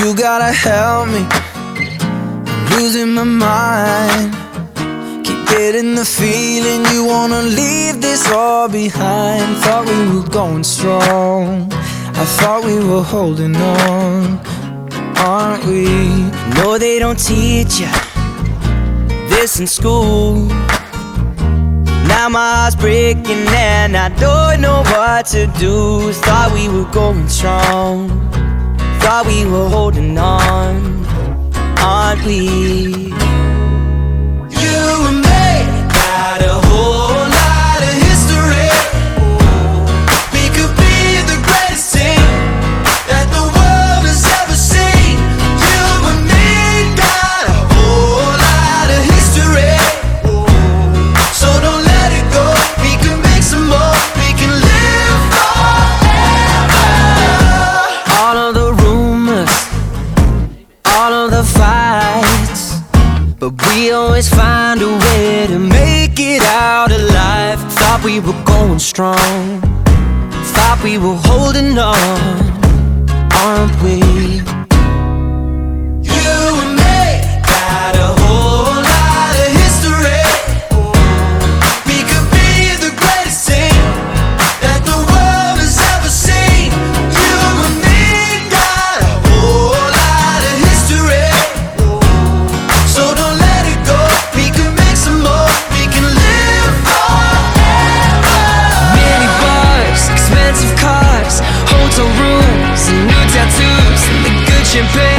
You gotta help me, I'm losing my mind. Keep getting the feeling you wanna leave this all behind. Thought we were going strong, I thought we were holding on, aren't we? No, they don't teach you this in school. Now my heart's breaking and I don't know what to do. Thought we were going strong, thought we were holding on, aren't we? You and me got a whole lot of history. We could be the greatest team that the world has ever seen. You and me got a whole lot of history. So don't let it go, we can make some more, we can live forever. All of the rumors, all of the fights, but we always find a way to make it out alive. Thought we were going strong, thought we were holding on, aren't we? You and me got a whole lot of history. We could be the greatest team that the world has ever seen. You and me got a whole lot of history. So don't let it go, we can make some more, we can live forever. Many bars, expensive cars, hotel rooms, and new tattoos, and the good champagne.